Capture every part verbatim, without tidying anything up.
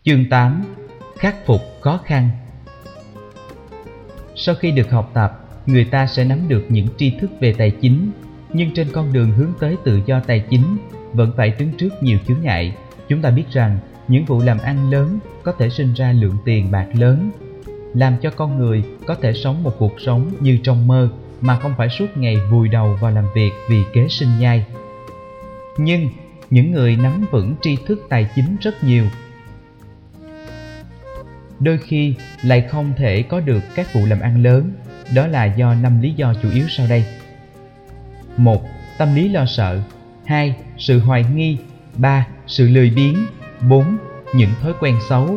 Chương tám. Khắc phục khó khăn. Sau khi được học tập, người ta sẽ nắm được những tri thức về tài chính, nhưng trên con đường hướng tới tự do tài chính vẫn phải đứng trước nhiều chướng ngại. Chúng ta biết rằng những vụ làm ăn lớn có thể sinh ra lượng tiền bạc lớn, làm cho con người có thể sống một cuộc sống như trong mơ mà không phải suốt ngày vùi đầu vào làm việc vì kế sinh nhai. Nhưng những người nắm vững tri thức tài chính rất nhiều, đôi khi lại không thể có được các vụ làm ăn lớn. Đó là do năm lý do chủ yếu sau đây. Một. Tâm lý lo sợ. Hai. Sự hoài nghi. Ba. Sự lười biếng. Bốn. Những thói quen xấu.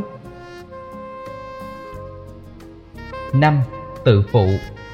Năm. Tự phụ.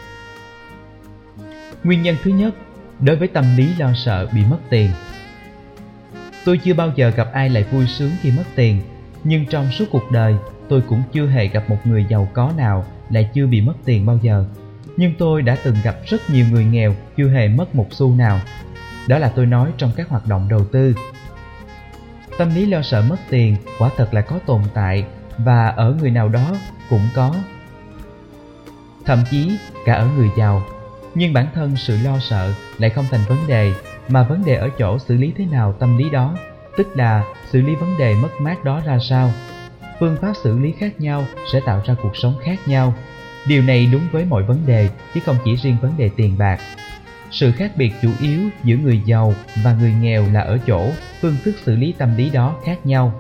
Nguyên nhân thứ nhất, đối với tâm lý lo sợ bị mất tiền. Tôi chưa bao giờ gặp ai lại vui sướng khi mất tiền, nhưng trong suốt cuộc đời tôi cũng chưa hề gặp một người giàu có nào lại chưa bị mất tiền bao giờ. Nhưng tôi đã từng gặp rất nhiều người nghèo chưa hề mất một xu nào. Đó là tôi nói trong các hoạt động đầu tư. Tâm lý lo sợ mất tiền quả thật là có tồn tại, và ở người nào đó cũng có, thậm chí cả ở người giàu. Nhưng bản thân sự lo sợ lại không thành vấn đề, mà vấn đề ở chỗ xử lý thế nào tâm lý đó, tức là xử lý vấn đề mất mát đó ra sao. Phương pháp xử lý khác nhau sẽ tạo ra cuộc sống khác nhau. Điều này đúng với mọi vấn đề, chứ không chỉ riêng vấn đề tiền bạc. Sự khác biệt chủ yếu giữa người giàu và người nghèo là ở chỗ phương thức xử lý tâm lý đó khác nhau.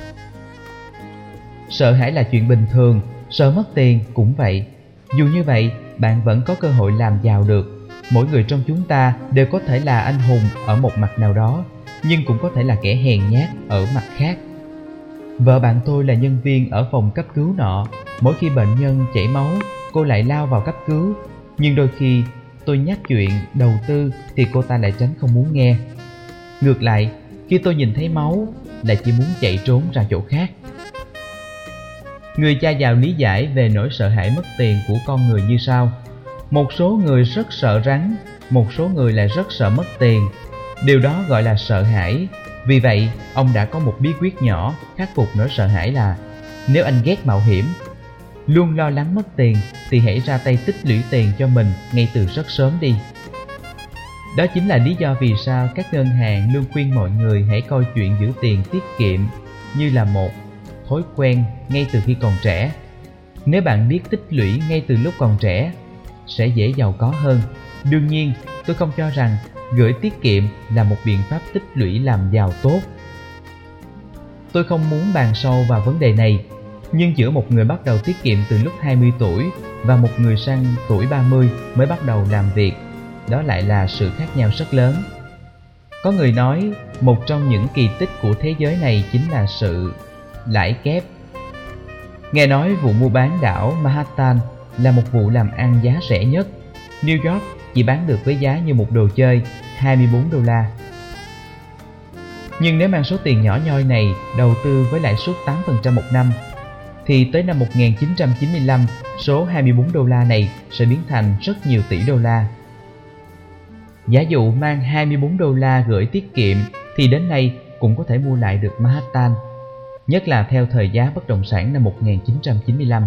Sợ hãi là chuyện bình thường, sợ mất tiền cũng vậy. Dù như vậy, bạn vẫn có cơ hội làm giàu được. Mỗi người trong chúng ta đều có thể là anh hùng ở một mặt nào đó, nhưng cũng có thể là kẻ hèn nhát ở mặt khác. Vợ bạn tôi là nhân viên ở phòng cấp cứu nọ. Mỗi khi bệnh nhân chảy máu, cô lại lao vào cấp cứu. Nhưng đôi khi tôi nhắc chuyện đầu tư thì cô ta lại tránh không muốn nghe. Ngược lại, khi tôi nhìn thấy máu, lại chỉ muốn chạy trốn ra chỗ khác. Người cha giàu lý giải về nỗi sợ hãi mất tiền của con người như sau. Một số người rất sợ rắn, một số người lại rất sợ mất tiền. Điều đó gọi là sợ hãi. Vì vậy, ông đã có một bí quyết nhỏ khắc phục nỗi sợ hãi là: nếu anh ghét mạo hiểm, luôn lo lắng mất tiền, thì hãy ra tay tích lũy tiền cho mình ngay từ rất sớm đi. Đó chính là lý do vì sao các ngân hàng luôn khuyên mọi người hãy coi chuyện giữ tiền tiết kiệm như là một thói quen ngay từ khi còn trẻ. Nếu bạn biết tích lũy ngay từ lúc còn trẻ, sẽ dễ giàu có hơn. Đương nhiên, tôi không cho rằng gửi tiết kiệm là một biện pháp tích lũy làm giàu tốt. Tôi không muốn bàn sâu vào vấn đề này, nhưng giữa một người bắt đầu tiết kiệm từ lúc hai mươi tuổi và một người sang tuổi ba mươi mới bắt đầu làm việc, đó lại là sự khác nhau rất lớn. Có người nói một trong những kỳ tích của thế giới này chính là sự lãi kép. Nghe nói vụ mua bán đảo Manhattan là một vụ làm ăn giá rẻ nhất. New York chỉ bán được với giá như một đồ chơi, hai mươi bốn đô la. Nhưng nếu mang số tiền nhỏ nhoi này đầu tư với lãi suất tám phần trăm một năm, thì tới năm một nghìn chín trăm chín mươi lăm, số hai mươi bốn đô la này sẽ biến thành rất nhiều tỷ đô la. Giả dụ mang hai mươi bốn đô la gửi tiết kiệm thì đến nay cũng có thể mua lại được Manhattan, nhất là theo thời giá bất động sản năm một nghìn chín trăm chín mươi lăm.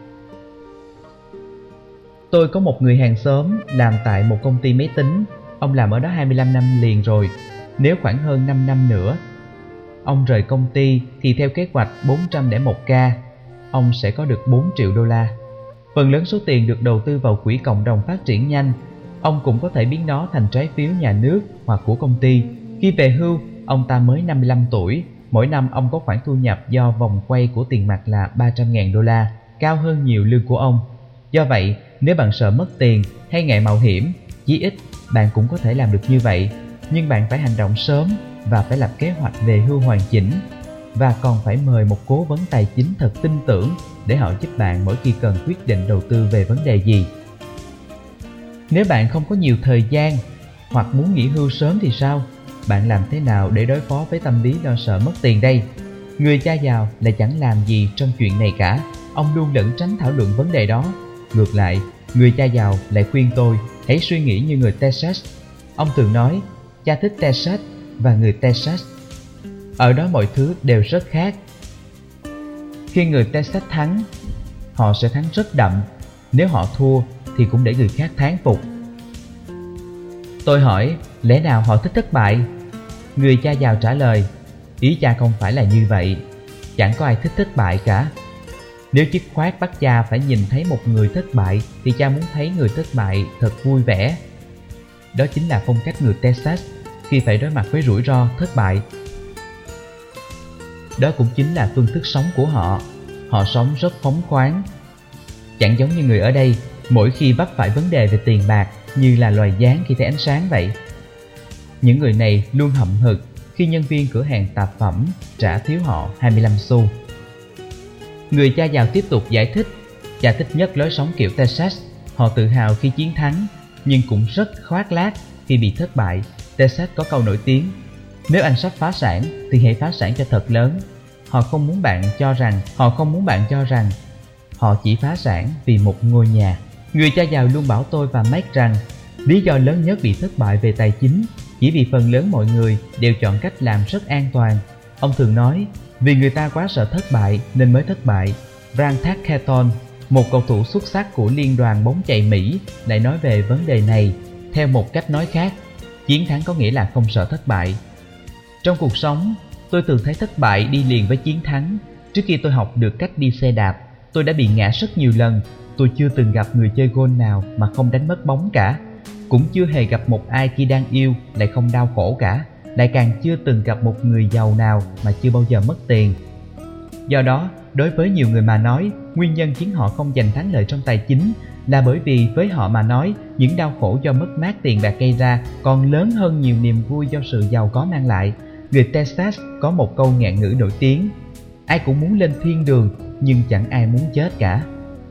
Tôi có một người hàng xóm làm tại một công ty máy tính. Ông làm ở đó hai mươi lăm năm liền rồi. Nếu khoảng hơn năm năm nữa ông rời công ty thì theo kế hoạch bốn trăm lẻ một k, ông sẽ có được bốn triệu đô la. Phần lớn số tiền được đầu tư vào quỹ cộng đồng phát triển nhanh. Ông cũng có thể biến nó thành trái phiếu nhà nước hoặc của công ty. Khi về hưu, ông ta mới năm mươi lăm tuổi. Mỗi năm ông có khoản thu nhập do vòng quay của tiền mặt là ba trăm nghìn đô la, cao hơn nhiều lương của ông. Do vậy, nếu bạn sợ mất tiền hay ngại mạo hiểm, chí ít bạn cũng có thể làm được như vậy. Nhưng bạn phải hành động sớm và phải lập kế hoạch về hưu hoàn chỉnh. Và còn phải mời một cố vấn tài chính thật tin tưởng để họ giúp bạn mỗi khi cần quyết định đầu tư về vấn đề gì. Nếu bạn không có nhiều thời gian hoặc muốn nghỉ hưu sớm thì sao? Bạn làm thế nào để đối phó với tâm lý lo sợ mất tiền đây? Người cha giàu lại chẳng làm gì trong chuyện này cả. Ông luôn lẩn tránh thảo luận vấn đề đó. Ngược lại, người cha giàu lại khuyên tôi hãy suy nghĩ như người Texas. Ông thường nói, cha thích Texas và người Texas. Ở đó mọi thứ đều rất khác. Khi người Texas thắng, họ sẽ thắng rất đậm. Nếu họ thua thì cũng để người khác thán phục. Tôi hỏi, lẽ nào họ thích thất bại? Người cha giàu trả lời, ý cha không phải là như vậy. Chẳng có ai thích thất bại cả. Nếu dứt khoát bắt cha phải nhìn thấy một người thất bại thì cha muốn thấy người thất bại thật vui vẻ. Đó chính là phong cách người Texas khi phải đối mặt với rủi ro thất bại. Đó cũng chính là phương thức sống của họ. Họ sống rất phóng khoáng. Chẳng giống như người ở đây, mỗi khi vấp phải vấn đề về tiền bạc như là loài gián khi thấy ánh sáng vậy. Những người này luôn hậm hực khi nhân viên cửa hàng tạp phẩm trả thiếu họ hai mươi lăm xu. Người cha giàu tiếp tục giải thích, cha thích nhất lối sống kiểu Texas. Họ tự hào khi chiến thắng, nhưng cũng rất khoác lác khi bị thất bại. Texas có câu nổi tiếng, nếu anh sắp phá sản thì hãy phá sản cho thật lớn. Họ không muốn bạn cho rằng Họ không muốn bạn cho rằng họ chỉ phá sản vì một ngôi nhà. Người cha giàu luôn bảo tôi và Mike rằng lý do lớn nhất bị thất bại về tài chính chỉ vì phần lớn mọi người đều chọn cách làm rất an toàn. Ông thường nói, vì người ta quá sợ thất bại nên mới thất bại. Grant Thacketon, một cầu thủ xuất sắc của Liên đoàn bóng chày Mỹ, lại nói về vấn đề này theo một cách nói khác, chiến thắng có nghĩa là không sợ thất bại. Trong cuộc sống, tôi thường thấy thất bại đi liền với chiến thắng. Trước khi tôi học được cách đi xe đạp, tôi đã bị ngã rất nhiều lần. Tôi chưa từng gặp người chơi golf nào mà không đánh mất bóng cả. Cũng chưa hề gặp một ai khi đang yêu lại không đau khổ cả. Lại càng chưa từng gặp một người giàu nào mà chưa bao giờ mất tiền. Do đó, đối với nhiều người mà nói, nguyên nhân khiến họ không giành thắng lợi trong tài chính là bởi vì với họ mà nói, những đau khổ do mất mát tiền bạc gây ra còn lớn hơn nhiều niềm vui do sự giàu có mang lại. Người Texas có một câu ngạn ngữ nổi tiếng, ai cũng muốn lên thiên đường nhưng chẳng ai muốn chết cả.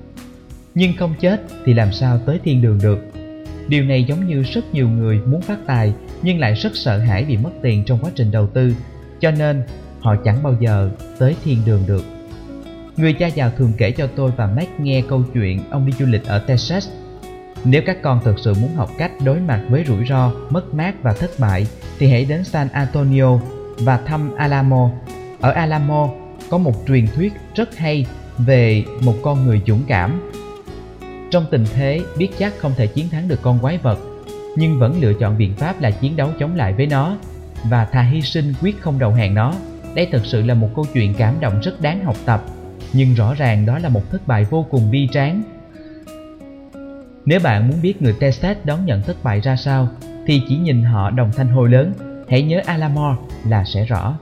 Nhưng không chết thì làm sao tới thiên đường được? Điều này giống như rất nhiều người muốn phát tài nhưng lại rất sợ hãi vì mất tiền trong quá trình đầu tư, cho nên họ chẳng bao giờ tới thiên đường được. Người cha giàu thường kể cho tôi và Mac nghe câu chuyện ông đi du lịch ở Texas. Nếu các con thực sự muốn học cách đối mặt với rủi ro, mất mát và thất bại thì hãy đến San Antonio và thăm Alamo. Ở Alamo có một truyền thuyết rất hay về một con người dũng cảm. Trong tình thế biết chắc không thể chiến thắng được con quái vật, nhưng vẫn lựa chọn biện pháp là chiến đấu chống lại với nó và thà hy sinh quyết không đầu hàng nó. Đây thực sự là một câu chuyện cảm động rất đáng học tập, nhưng rõ ràng đó là một thất bại vô cùng bi tráng. Nếu bạn muốn biết người Texas đón nhận thất bại ra sao thì chỉ nhìn họ đồng thanh hô lớn, hãy nhớ Alamo là sẽ rõ.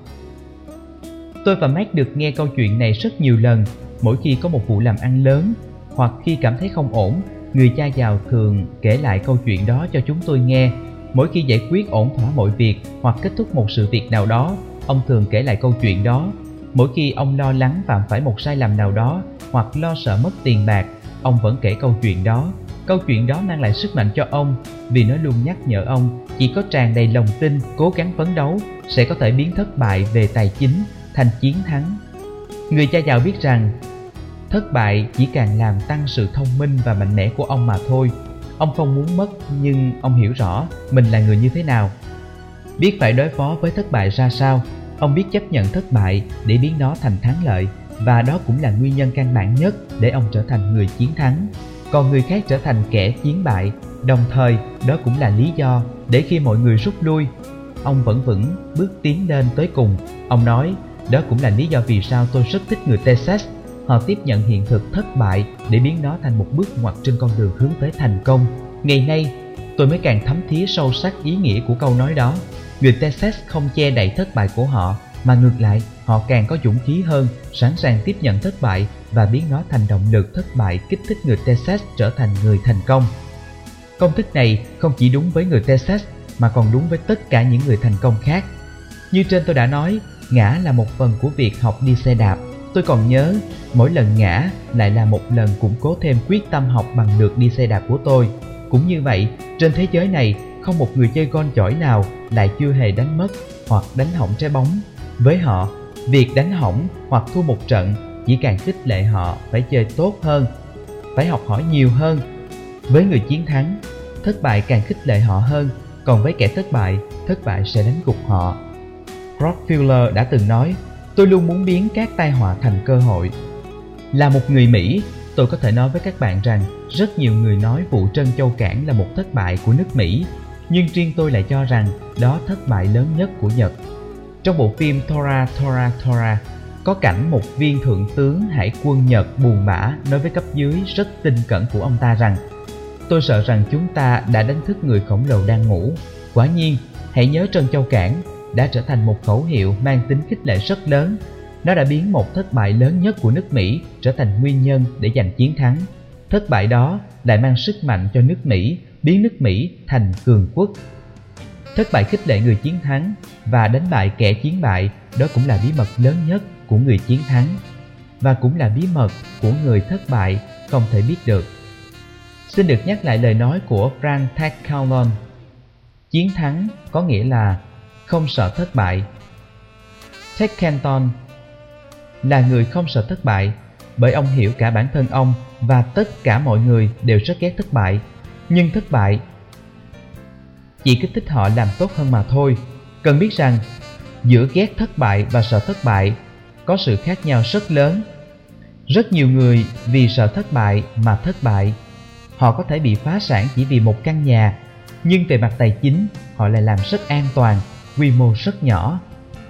Tôi và Mac được nghe câu chuyện này rất nhiều lần. Mỗi khi có một vụ làm ăn lớn hoặc khi cảm thấy không ổn, người cha giàu thường kể lại câu chuyện đó cho chúng tôi nghe. Mỗi khi giải quyết ổn thỏa mọi việc hoặc kết thúc một sự việc nào đó, ông thường kể lại câu chuyện đó. Mỗi khi ông lo lắng phạm phải một sai lầm nào đó hoặc lo sợ mất tiền bạc, ông vẫn kể câu chuyện đó. Câu chuyện đó mang lại sức mạnh cho ông vì nó luôn nhắc nhở ông chỉ có tràn đầy lòng tin, cố gắng phấn đấu sẽ có thể biến thất bại về tài chính thành chiến thắng. Người cha giàu biết rằng thất bại chỉ càng làm tăng sự thông minh và mạnh mẽ của ông mà thôi. Ông không muốn mất nhưng ông hiểu rõ mình là người như thế nào. Biết phải đối phó với thất bại ra sao, ông biết chấp nhận thất bại để biến nó thành thắng lợi, và đó cũng là nguyên nhân căn bản nhất để ông trở thành người chiến thắng, còn người khác trở thành kẻ chiến bại. Đồng thời, đó cũng là lý do để khi mọi người rút lui, ông vẫn vững bước tiến lên tới cùng. Ông nói, đó cũng là lý do vì sao tôi rất thích người Texas. Họ tiếp nhận hiện thực thất bại để biến nó thành một bước ngoặt trên con đường hướng tới thành công. Ngày nay, tôi mới càng thấm thía sâu sắc ý nghĩa của câu nói đó. Người Texas không che đậy thất bại của họ, mà ngược lại, họ càng có dũng khí hơn, sẵn sàng tiếp nhận thất bại và biến nó thành động lực. Thất bại kích thích người Texas trở thành người thành công. Công thức này không chỉ đúng với người Texas mà còn đúng với tất cả những người thành công khác. Như trên tôi đã nói, ngã là một phần của việc học đi xe đạp. Tôi còn nhớ, mỗi lần ngã lại là một lần củng cố thêm quyết tâm học bằng được đi xe đạp của tôi. Cũng như vậy, trên thế giới này không một người chơi golf giỏi nào lại chưa hề đánh mất hoặc đánh hỏng trái bóng. Với họ, việc đánh hỏng hoặc thua một trận chỉ càng khích lệ họ phải chơi tốt hơn, phải học hỏi nhiều hơn. Với người chiến thắng, thất bại càng khích lệ họ hơn, còn với kẻ thất bại, thất bại sẽ đánh gục họ. Rockefeller đã từng nói, tôi luôn muốn biến các tai họa thành cơ hội. Là một người Mỹ, tôi có thể nói với các bạn rằng rất nhiều người nói vụ Trân Châu Cảng là một thất bại của nước Mỹ, nhưng riêng tôi lại cho rằng đó thất bại lớn nhất của Nhật. Trong bộ phim Tora Tora Tora, có cảnh một viên thượng tướng hải quân Nhật buồn bã nói với cấp dưới rất tinh cẩn của ông ta rằng: tôi sợ rằng chúng ta đã đánh thức người khổng lồ đang ngủ. Quả nhiên, hãy nhớ Trân Châu Cảng đã trở thành một khẩu hiệu mang tính khích lệ rất lớn. Nó đã biến một thất bại lớn nhất của nước Mỹ trở thành nguyên nhân để giành chiến thắng. Thất bại đó lại mang sức mạnh cho nước Mỹ, biến nước Mỹ thành cường quốc. Thất bại khích lệ người chiến thắng và đánh bại kẻ chiến bại, đó cũng là bí mật lớn nhất của người chiến thắng, và cũng là bí mật của người thất bại không thể biết được. Xin được nhắc lại lời nói của Frank Takkallon: chiến thắng có nghĩa là không sợ thất bại. Tackleton là người không sợ thất bại, bởi ông hiểu cả bản thân ông và tất cả mọi người đều rất ghét thất bại. Nhưng thất bại chỉ kích thích họ làm tốt hơn mà thôi. Cần biết rằng giữa ghét thất bại và sợ thất bại có sự khác nhau rất lớn. Rất nhiều người vì sợ thất bại mà thất bại. Họ có thể bị phá sản chỉ vì một căn nhà, nhưng về mặt tài chính họ lại làm rất an toàn, quy mô rất nhỏ.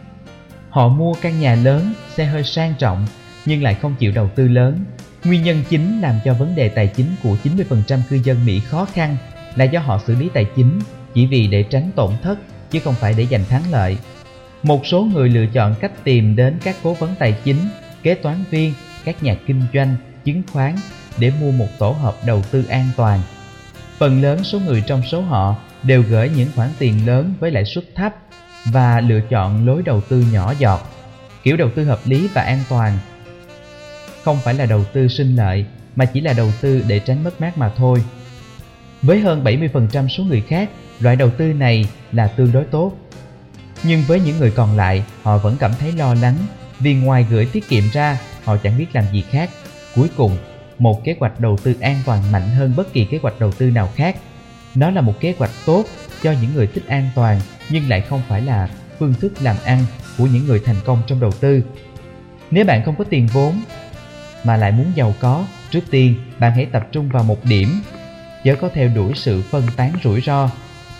Họ mua căn nhà lớn, xe hơi sang trọng, nhưng lại không chịu đầu tư lớn. Nguyên nhân chính làm cho vấn đề tài chính của chín mươi phần trăm cư dân Mỹ khó khăn là do họ xử lý tài chính chỉ vì để tránh tổn thất, chứ không phải để giành thắng lợi. Một số người lựa chọn cách tìm đến các cố vấn tài chính, kế toán viên, các nhà kinh doanh, chứng khoán để mua một tổ hợp đầu tư an toàn. Phần lớn số người trong số họ đều gửi những khoản tiền lớn với lãi suất thấp và lựa chọn lối đầu tư nhỏ giọt. Kiểu đầu tư hợp lý và an toàn không phải là đầu tư sinh lợi, mà chỉ là đầu tư để tránh mất mát mà thôi. Với hơn bảy mươi phần trăm số người khác, loại đầu tư này là tương đối tốt. Nhưng với những người còn lại, họ vẫn cảm thấy lo lắng, vì ngoài gửi tiết kiệm ra, họ chẳng biết làm gì khác. Cuối cùng, một kế hoạch đầu tư an toàn mạnh hơn bất kỳ kế hoạch đầu tư nào khác. Nó là một kế hoạch tốt cho những người thích an toàn, nhưng lại không phải là phương thức làm ăn của những người thành công trong đầu tư. Nếu bạn không có tiền vốn mà lại muốn giàu có, trước tiên bạn hãy tập trung vào một điểm, chớ có theo đuổi sự phân tán rủi ro.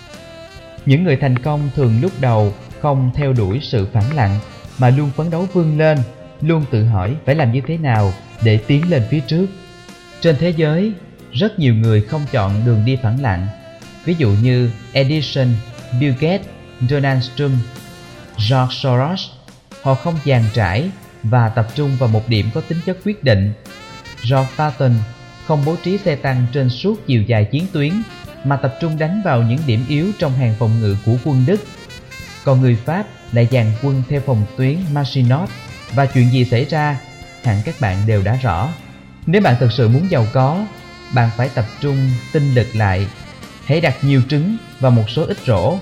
Những người thành công thường lúc đầu không theo đuổi sự phẳng lặng, mà luôn phấn đấu vươn lên, luôn tự hỏi phải làm như thế nào để tiến lên phía trước. Trên thế giới, rất nhiều người không chọn đường đi phẳng lặng. Ví dụ như Edison, Bill Gates, Donald Trump, George Soros. Họ không dàn trải và tập trung vào một điểm có tính chất quyết định. George Patton không bố trí xe tăng trên suốt chiều dài chiến tuyến, mà tập trung đánh vào những điểm yếu trong hàng phòng ngự của quân Đức. Còn người Pháp lại dàn quân theo phòng tuyến Maginot, và chuyện gì xảy ra hẳn các bạn đều đã rõ. Nếu bạn thực sự muốn giàu có, bạn phải tập trung tinh lực lại. Hãy đặt nhiều trứng vào một số ít rổ,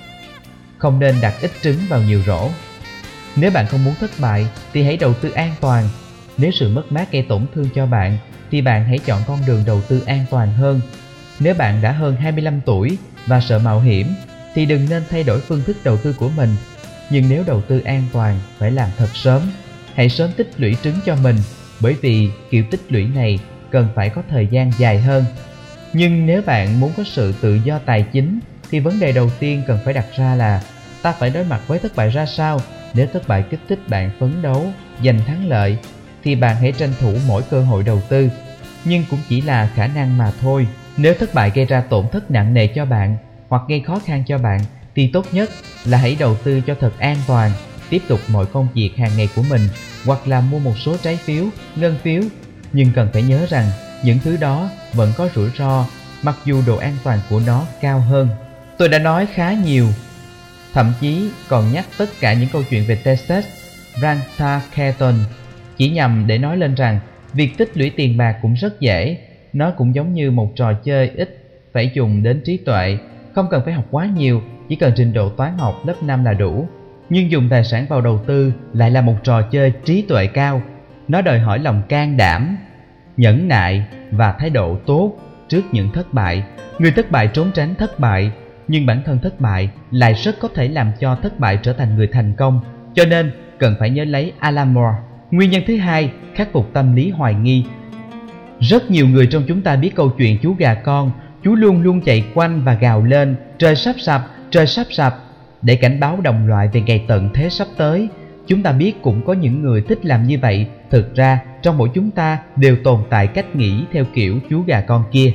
không nên đặt ít trứng vào nhiều rổ. Nếu bạn không muốn thất bại thì hãy đầu tư an toàn. Nếu sự mất mát gây tổn thương cho bạn thì bạn hãy chọn con đường đầu tư an toàn hơn. Nếu bạn đã hơn hai mươi lăm tuổi và sợ mạo hiểm thì đừng nên thay đổi phương thức đầu tư của mình. Nhưng nếu đầu tư an toàn phải làm thật sớm. Hãy sớm tích lũy trứng cho mình, bởi vì kiểu tích lũy này cần phải có thời gian dài hơn. Nhưng nếu bạn muốn có sự tự do tài chính thì vấn đề đầu tiên cần phải đặt ra là ta phải đối mặt với thất bại ra sao. Nếu thất bại kích thích bạn phấn đấu, giành thắng lợi thì bạn hãy tranh thủ mỗi cơ hội đầu tư. Nhưng cũng chỉ là khả năng mà thôi. Nếu thất bại gây ra tổn thất nặng nề cho bạn hoặc gây khó khăn cho bạn thì tốt nhất là hãy đầu tư cho thật an toàn, tiếp tục mọi công việc hàng ngày của mình, hoặc là mua một số trái phiếu, ngân phiếu. Nhưng cần phải nhớ rằng những thứ đó vẫn có rủi ro, mặc dù độ an toàn của nó cao hơn. Tôi đã nói khá nhiều, thậm chí còn nhắc tất cả những câu chuyện về Texas Ranta Keaton chỉ nhằm để nói lên rằng việc tích lũy tiền bạc cũng rất dễ. Nó cũng giống như một trò chơi ít phải dùng đến trí tuệ, không cần phải học quá nhiều, chỉ cần trình độ toán học lớp năm là đủ. Nhưng dùng tài sản vào đầu tư lại là một trò chơi trí tuệ cao. Nó đòi hỏi lòng can đảm, nhẫn nại và thái độ tốt trước những thất bại. Người thất bại trốn tránh thất bại, nhưng bản thân thất bại lại rất có thể làm cho thất bại trở thành người thành công. Cho nên cần phải nhớ lấy Alan Moore, Nguyên nhân thứ hai, khắc phục tâm lý hoài nghi. Rất nhiều người trong chúng ta biết câu chuyện chú gà con. Chú luôn luôn chạy quanh và gào lên trời sắp sập, trời sắp sập để cảnh báo đồng loại về ngày tận thế sắp tới. Chúng ta biết cũng có những người thích làm như vậy. Thực ra trong mỗi chúng ta đều tồn tại cách nghĩ theo kiểu chú gà con kia.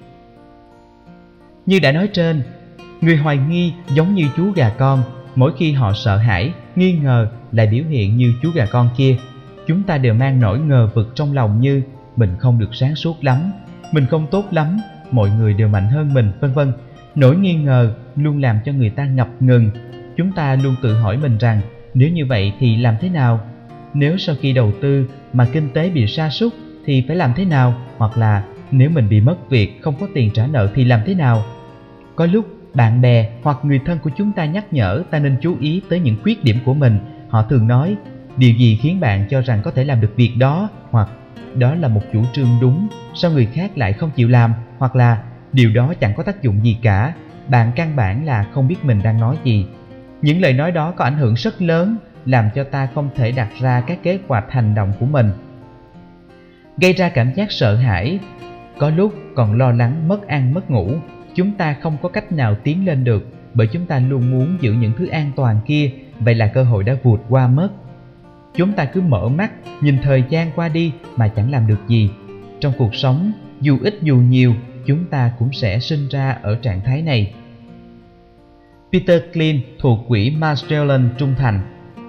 Như đã nói trên, người hoài nghi giống như chú gà con. Mỗi khi họ sợ hãi, nghi ngờ lại biểu hiện như chú gà con kia. Chúng ta đều mang nỗi ngờ vực trong lòng như mình không được sáng suốt lắm, mình không tốt lắm, mọi người đều mạnh hơn mình, vân vân. Nỗi nghi ngờ luôn làm cho người ta ngập ngừng. Chúng ta luôn tự hỏi mình rằng nếu như vậy thì làm thế nào? Nếu sau khi đầu tư mà kinh tế bị sa sút thì phải làm thế nào? Hoặc là nếu mình bị mất việc, không có tiền trả nợ thì làm thế nào? Có lúc bạn bè hoặc người thân của chúng ta nhắc nhở ta nên chú ý tới những khuyết điểm của mình. Họ thường nói điều gì khiến bạn cho rằng có thể làm được việc đó, hoặc đó là một chủ trương đúng, sao người khác lại không chịu làm, hoặc là điều đó chẳng có tác dụng gì cả, bạn căn bản là không biết mình đang nói gì. Những lời nói đó có ảnh hưởng rất lớn, làm cho ta không thể đặt ra các kế hoạch hành động của mình, gây ra cảm giác sợ hãi, có lúc còn lo lắng mất ăn mất ngủ. Chúng ta không có cách nào tiến lên được bởi chúng ta luôn muốn giữ những thứ an toàn kia, vậy là cơ hội đã vụt qua mất. Chúng ta cứ mở mắt, nhìn thời gian qua đi mà chẳng làm được gì. Trong cuộc sống, dù ít dù nhiều, chúng ta cũng sẽ sinh ra ở trạng thái này. Peter Klein thuộc quỹ Magellan Trung Thành.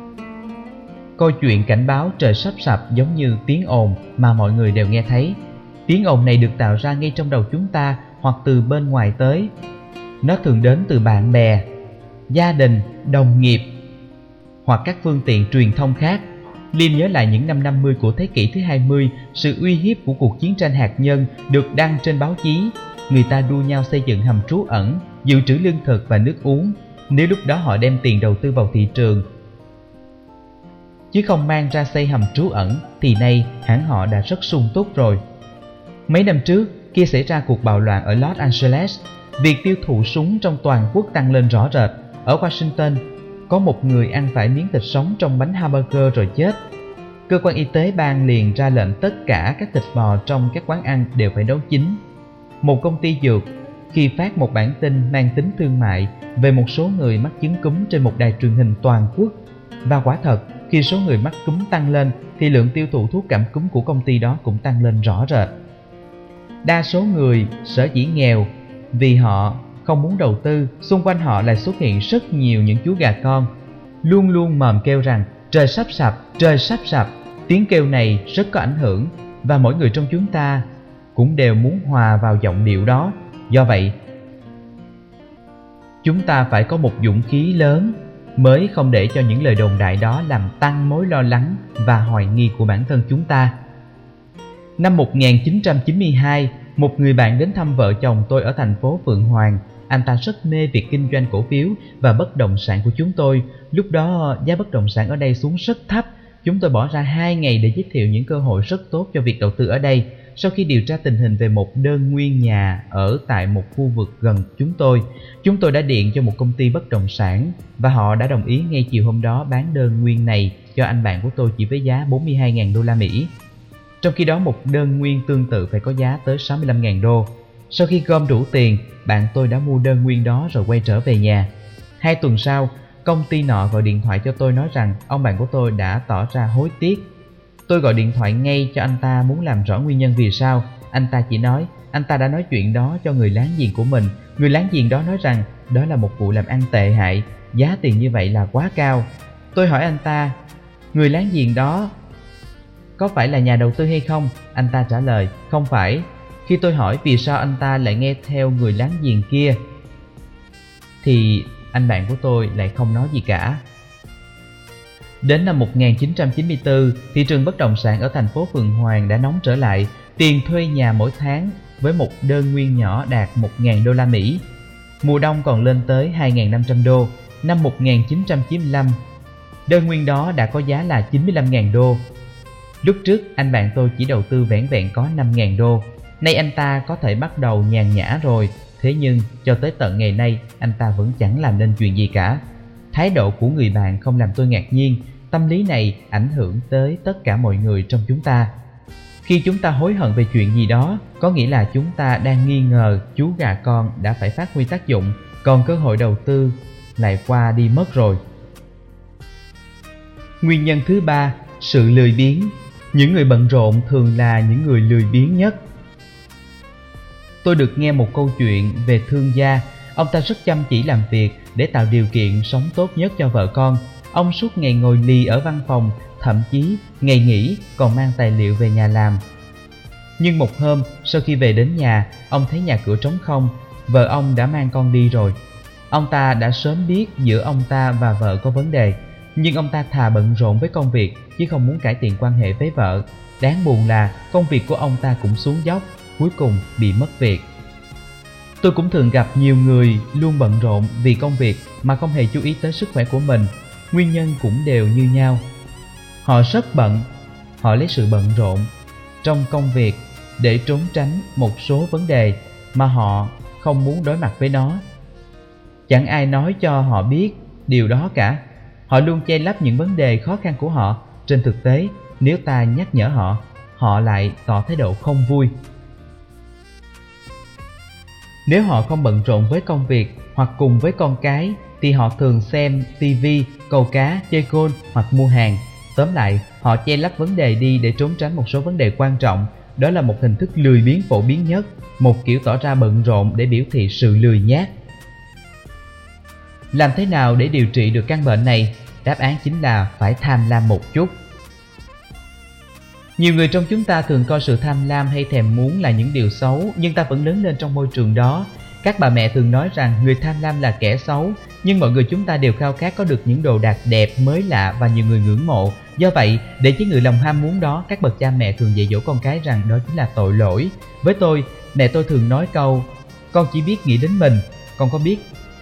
Câu chuyện cảnh báo trời sắp sập giống như tiếng ồn mà mọi người đều nghe thấy. Tiếng ồn này được tạo ra ngay trong đầu chúng ta hoặc từ bên ngoài tới. Nó thường đến từ bạn bè, gia đình, đồng nghiệp hoặc các phương tiện truyền thông khác. Liêm nhớ lại những năm năm mươi của thế kỷ thứ hai mươi, sự uy hiếp của cuộc chiến tranh hạt nhân được đăng trên báo chí. Người ta đua nhau xây dựng hầm trú ẩn, dự trữ lương thực và nước uống. Nếu lúc đó họ đem tiền đầu tư vào thị trường chứ không mang ra xây hầm trú ẩn thì nay hẳn họ đã rất sung túc rồi. Mấy năm trước, khi xảy ra cuộc bạo loạn ở Los Angeles, việc tiêu thụ súng trong toàn quốc tăng lên rõ rệt. Ở Washington, có một người ăn phải miếng thịt sống trong bánh hamburger rồi chết. Cơ quan y tế bang liền ra lệnh tất cả các thịt bò trong các quán ăn đều phải nấu chín. Một công ty dược khi phát một bản tin mang tính thương mại về một số người mắc chứng cúm trên một đài truyền hình toàn quốc. Và quả thật, khi số người mắc cúm tăng lên thì lượng tiêu thụ thuốc cảm cúm của công ty đó cũng tăng lên rõ rệt. Đa số người sở dĩ nghèo vì họ không muốn đầu tư, xung quanh họ lại xuất hiện rất nhiều những chú gà con, luôn luôn mồm kêu rằng trời sắp sập, trời sắp sập. Tiếng kêu này rất có ảnh hưởng và mỗi người trong chúng ta cũng đều muốn hòa vào giọng điệu đó. Do vậy, chúng ta phải có một dũng khí lớn mới không để cho những lời đồn đại đó làm tăng mối lo lắng và hoài nghi của bản thân chúng ta. Năm một nghìn chín trăm chín mươi hai, một người bạn đến thăm vợ chồng tôi ở thành phố Phượng Hoàng. Anh ta rất mê việc kinh doanh cổ phiếu và bất động sản của chúng tôi. Lúc đó giá bất động sản ở đây xuống rất thấp. Chúng tôi bỏ ra hai ngày để giới thiệu những cơ hội rất tốt cho việc đầu tư ở đây. Sau khi điều tra tình hình về một đơn nguyên nhà ở tại một khu vực gần chúng tôi, chúng tôi đã điện cho một công ty bất động sản và họ đã đồng ý ngay chiều hôm đó bán đơn nguyên này cho anh bạn của tôi chỉ với giá bốn mươi hai nghìn đô la Mỹ. Trong khi đó một đơn nguyên tương tự phải có giá tới sáu mươi lăm nghìn đô. Sau khi gom đủ tiền, bạn tôi đã mua đơn nguyên đó rồi quay trở về nhà. Hai tuần sau, công ty nọ gọi điện thoại cho tôi nói rằng ông bạn của tôi đã tỏ ra hối tiếc. Tôi gọi điện thoại ngay cho anh ta muốn làm rõ nguyên nhân vì sao. Anh ta chỉ nói anh ta đã nói chuyện đó cho người láng giềng của mình. Người láng giềng đó nói rằng đó là một vụ làm ăn tệ hại, giá tiền như vậy là quá cao. Tôi hỏi anh ta, người láng giềng đó có phải là nhà đầu tư hay không? Anh ta trả lời, không phải. Khi tôi hỏi vì sao anh ta lại nghe theo người láng giềng kia, thì anh bạn của tôi lại không nói gì cả. Đến năm một nghìn chín trăm chín mươi tư, thị trường bất động sản ở thành phố Phượng Hoàng đã nóng trở lại. Tiền thuê nhà mỗi tháng với một đơn nguyên nhỏ đạt một nghìn đô la Mỹ. Mùa đông còn lên tới hai nghìn năm trăm đô. Năm một nghìn chín trăm chín mươi lăm, đơn nguyên đó đã có giá là chín mươi lăm nghìn đô. Lúc trước anh bạn tôi chỉ đầu tư vẻn vẹn có năm nghìn đô. Nay anh ta có thể bắt đầu nhàn nhã rồi. Thế nhưng cho tới tận ngày nay anh ta vẫn chẳng làm nên chuyện gì cả. Thái độ của người bạn không làm tôi ngạc nhiên. Tâm lý này ảnh hưởng tới tất cả mọi người trong chúng ta. Khi chúng ta hối hận về chuyện gì đó, có nghĩa là chúng ta đang nghi ngờ chú gà con đã phải phát huy tác dụng, còn cơ hội đầu tư lại qua đi mất rồi. Nguyên nhân thứ ba, sự lười biếng. Những người bận rộn thường là những người lười biếng nhất. Tôi được nghe một câu chuyện về thương gia. Ông ta rất chăm chỉ làm việc để tạo điều kiện sống tốt nhất cho vợ con. Ông suốt ngày ngồi lì ở văn phòng, thậm chí ngày nghỉ còn mang tài liệu về nhà làm. Nhưng một hôm, sau khi về đến nhà, ông thấy nhà cửa trống không, vợ ông đã mang con đi rồi. Ông ta đã sớm biết giữa ông ta và vợ có vấn đề, nhưng ông ta thà bận rộn với công việc chứ không muốn cải thiện quan hệ với vợ. Đáng buồn là công việc của ông ta cũng xuống dốc, cuối cùng bị mất việc. Tôi cũng thường gặp nhiều người luôn bận rộn vì công việc mà không hề chú ý tới sức khỏe của mình. Nguyên nhân cũng đều như nhau. Họ rất bận, họ lấy sự bận rộn trong công việc để trốn tránh một số vấn đề mà họ không muốn đối mặt với nó. Chẳng ai nói cho họ biết điều đó cả. Họ luôn che lấp những vấn đề khó khăn của họ. Trên thực tế, nếu ta nhắc nhở họ, họ lại tỏ thái độ không vui. Nếu họ không bận rộn với công việc hoặc cùng với con cái, thì họ thường xem tivi, câu cá, chơi golf hoặc mua hàng. Tóm lại, họ che lấp vấn đề đi để trốn tránh một số vấn đề quan trọng. Đó là một hình thức lười biếng phổ biến nhất, một kiểu tỏ ra bận rộn để biểu thị sự lười nhác. Làm thế nào để điều trị được căn bệnh này? Đáp án chính là phải tham lam một chút. Nhiều người trong chúng ta thường coi sự tham lam hay thèm muốn là những điều xấu, nhưng ta vẫn lớn lên trong môi trường đó. Các bà mẹ thường nói rằng người tham lam là kẻ xấu, nhưng mọi người chúng ta đều khao khát có được những đồ đạc đẹp, mới lạ và nhiều người ngưỡng mộ. Do vậy, để chế ngự lòng ham muốn đó, các bậc cha mẹ thường dạy dỗ con cái rằng đó chính là tội lỗi. Với tôi, mẹ tôi thường nói câu: con chỉ biết nghĩ đến mình, con có biết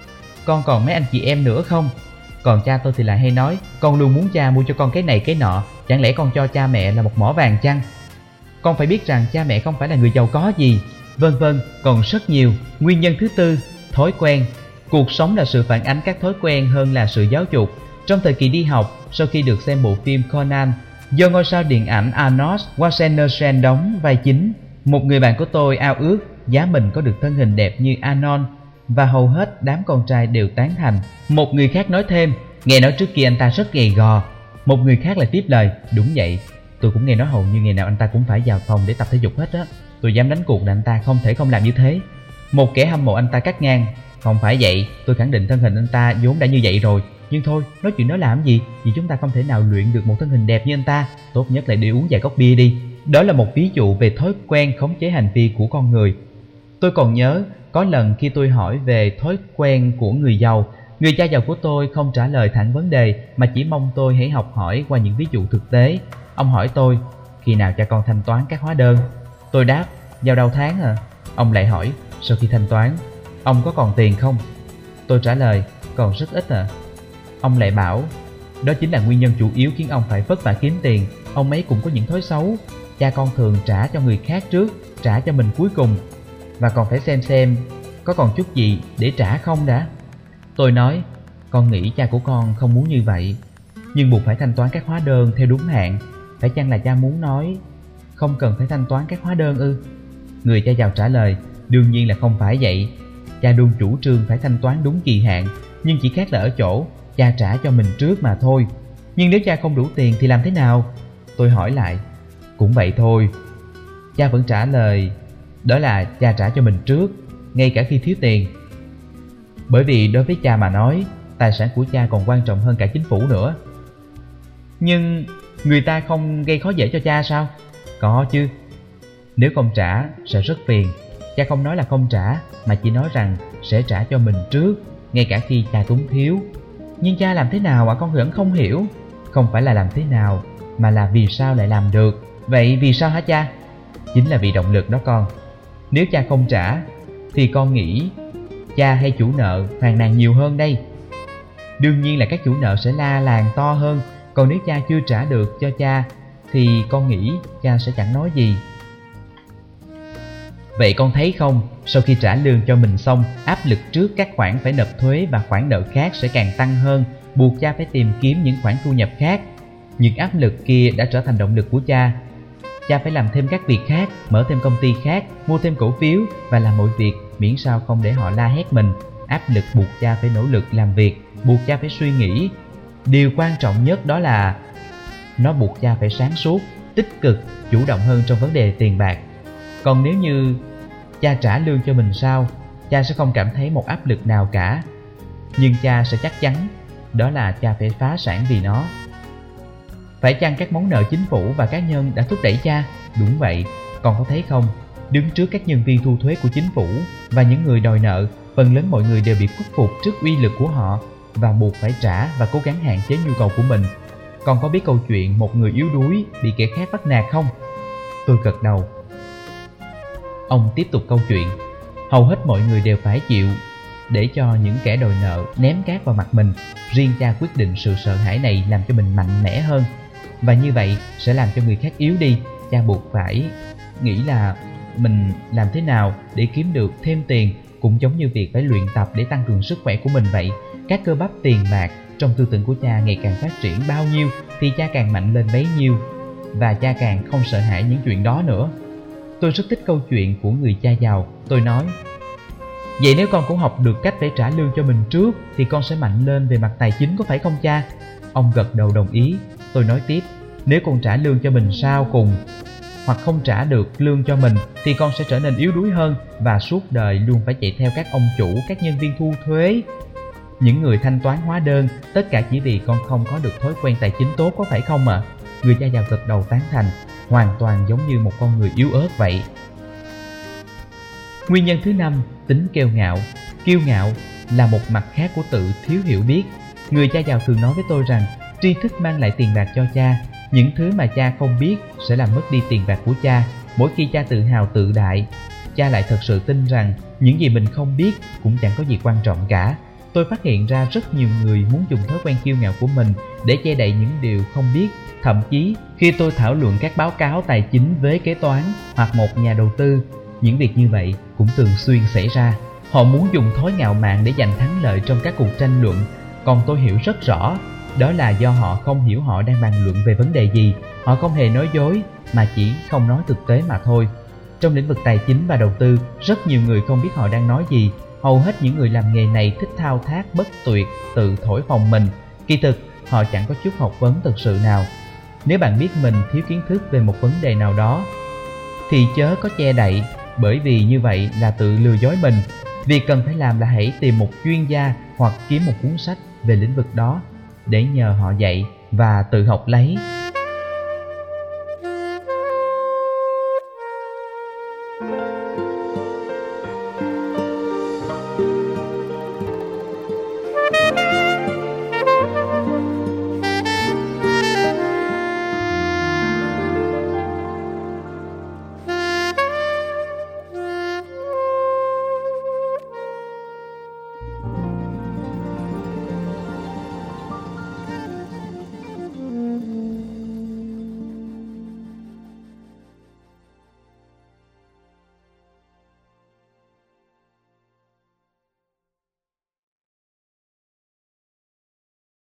con còn mấy anh chị em nữa không? Còn cha tôi thì lại hay nói: con luôn muốn cha mua cho con cái này cái nọ, chẳng lẽ con cho cha mẹ là một mỏ vàng chăng? Con phải biết rằng cha mẹ không phải là người giàu có gì. Vân vân, còn rất nhiều. Nguyên nhân thứ tư, thói quen. Cuộc sống là sự phản ánh các thói quen hơn là sự giáo dục. Trong thời kỳ đi học, sau khi được xem bộ phim Conan do ngôi sao điện ảnh Arnold Schwarzenegger đóng vai chính, một người bạn của tôi ao ước giá mình có được thân hình đẹp như Arnold, và hầu hết đám con trai đều tán thành. Một người khác nói thêm: nghe nói trước kia anh ta rất gầy gò. Một người khác lại tiếp lời: đúng vậy, tôi cũng nghe nói hầu như ngày nào anh ta cũng phải vào phòng để tập thể dục hết á. Tôi dám đánh cuộc là anh ta không thể không làm như thế. Một kẻ hâm mộ anh ta cắt ngang: không phải vậy, tôi khẳng định thân hình anh ta vốn đã như vậy rồi. Nhưng thôi, nói chuyện đó làm gì, vì chúng ta không thể nào luyện được một thân hình đẹp như anh ta. Tốt nhất là đi uống vài cốc bia đi. Đó là một ví dụ về thói quen khống chế hành vi của con người. Tôi còn nhớ có lần khi tôi hỏi về thói quen của người giàu, người cha giàu của tôi không trả lời thẳng vấn đề mà chỉ mong tôi hãy học hỏi qua những ví dụ thực tế. Ông hỏi tôi: khi nào cha con thanh toán các hóa đơn? Tôi đáp: vào đầu tháng à. Ông lại hỏi: sau khi thanh toán, ông có còn tiền không? Tôi trả lời: còn rất ít à. Ông lại bảo: đó chính là nguyên nhân chủ yếu khiến ông phải vất vả kiếm tiền. Ông ấy cũng có những thói xấu. Cha con thường trả cho người khác trước, trả cho mình cuối cùng, và còn phải xem xem có còn chút gì để trả không đã. Tôi nói: con nghĩ cha của con không muốn như vậy, nhưng buộc phải thanh toán các hóa đơn theo đúng hạn. Phải chăng là cha muốn nói không cần phải thanh toán các hóa đơn ư? Người cha giàu trả lời: đương nhiên là không phải vậy. Cha luôn chủ trương phải thanh toán đúng kỳ hạn, nhưng chỉ khác là ở chỗ cha trả cho mình trước mà thôi. Nhưng nếu cha không đủ tiền thì làm thế nào? Tôi hỏi lại: cũng vậy thôi. Cha vẫn trả lời: đó là cha trả cho mình trước, ngay cả khi thiếu tiền. Bởi vì đối với cha mà nói, tài sản của cha còn quan trọng hơn cả chính phủ nữa. Nhưng người ta không gây khó dễ cho cha sao? Có chứ. Nếu không trả sẽ rất phiền. Cha không nói là không trả, mà chỉ nói rằng sẽ trả cho mình trước, ngay cả khi cha túng thiếu. Nhưng cha làm thế nào mà con vẫn không hiểu? Không phải là làm thế nào, mà là vì sao lại làm được. Vậy vì sao hả cha? Chính là vì động lực đó con. Nếu cha không trả thì con nghĩ cha hay chủ nợ phàn nàn nhiều hơn đây. Đương nhiên là các chủ nợ sẽ la làng to hơn. Còn nếu cha chưa trả được cho cha thì con nghĩ cha sẽ chẳng nói gì. Vậy con thấy không, sau khi trả lương cho mình xong, áp lực trước các khoản phải nộp thuế và khoản nợ khác sẽ càng tăng hơn, buộc cha phải tìm kiếm những khoản thu nhập khác. Những áp lực kia đã trở thành động lực của cha. Cha phải làm thêm các việc khác, mở thêm công ty khác, mua thêm cổ phiếu và làm mọi việc miễn sao không để họ la hét mình. Áp lực buộc cha phải nỗ lực làm việc, buộc cha phải suy nghĩ. Điều quan trọng nhất đó là nó buộc cha phải sáng suốt, tích cực, chủ động hơn trong vấn đề tiền bạc. Còn nếu như cha trả lương cho mình sao, cha sẽ không cảm thấy một áp lực nào cả. Nhưng cha sẽ chắc chắn đó là cha phải phá sản vì nó. Phải chăng các món nợ chính phủ và cá nhân đã thúc đẩy cha? Đúng vậy, con có thấy không? Đứng trước các nhân viên thu thuế của chính phủ và những người đòi nợ, phần lớn mọi người đều bị khuất phục trước uy lực của họ và buộc phải trả và cố gắng hạn chế nhu cầu của mình. Con có biết câu chuyện một người yếu đuối bị kẻ khác bắt nạt không? Tôi gật đầu. Ông tiếp tục câu chuyện. Hầu hết mọi người đều phải chịu để cho những kẻ đòi nợ ném cát vào mặt mình. Riêng cha quyết định sự sợ hãi này làm cho mình mạnh mẽ hơn, và như vậy sẽ làm cho người khác yếu đi. Cha buộc phải nghĩ là mình làm thế nào để kiếm được thêm tiền, cũng giống như việc phải luyện tập để tăng cường sức khỏe của mình vậy. Các cơ bắp tiền bạc trong tư tưởng của cha ngày càng phát triển bao nhiêu thì cha càng mạnh lên bấy nhiêu, và cha càng không sợ hãi những chuyện đó nữa. Tôi rất thích câu chuyện của người cha giàu. Tôi nói, vậy nếu con cũng học được cách để trả lương cho mình trước thì con sẽ mạnh lên về mặt tài chính, có phải không cha? Ông gật đầu đồng ý. Tôi nói tiếp, nếu con trả lương cho mình sau cùng hoặc không trả được lương cho mình thì con sẽ trở nên yếu đuối hơn và suốt đời luôn phải chạy theo các ông chủ, các nhân viên thu thuế, những người thanh toán hóa đơn, tất cả chỉ vì con không có được thói quen tài chính tốt, có phải không ạ? À? Người cha giàu gật đầu tán thành, hoàn toàn giống như một con người yếu ớt vậy. Nguyên nhân thứ năm, tính kiêu ngạo. Kiêu ngạo là một mặt khác của tự thiếu hiểu biết. Người cha giàu thường nói với tôi rằng tri thức mang lại tiền bạc cho cha. Những thứ mà cha không biết sẽ làm mất đi tiền bạc của cha. Mỗi khi cha tự hào tự đại, cha lại thật sự tin rằng những gì mình không biết cũng chẳng có gì quan trọng cả. Tôi phát hiện ra rất nhiều người muốn dùng thói quen kiêu ngạo của mình để che đậy những điều không biết. Thậm chí khi tôi thảo luận các báo cáo tài chính với kế toán hoặc một nhà đầu tư, những việc như vậy cũng thường xuyên xảy ra. Họ muốn dùng thói ngạo mạn để giành thắng lợi trong các cuộc tranh luận. Còn tôi hiểu rất rõ, đó là do họ không hiểu họ đang bàn luận về vấn đề gì. Họ không hề nói dối, mà chỉ không nói thực tế mà thôi. Trong lĩnh vực tài chính và đầu tư, rất nhiều người không biết họ đang nói gì. Hầu hết những người làm nghề này thích thao tác bất tuyệt, tự thổi phồng mình. Kỳ thực, họ chẳng có chút học vấn thực sự nào. Nếu bạn biết mình thiếu kiến thức về một vấn đề nào đó, thì chớ có che đậy, bởi vì như vậy là tự lừa dối mình. Việc cần phải làm là hãy tìm một chuyên gia hoặc kiếm một cuốn sách về lĩnh vực đó để nhờ họ dạy và tự học lấy.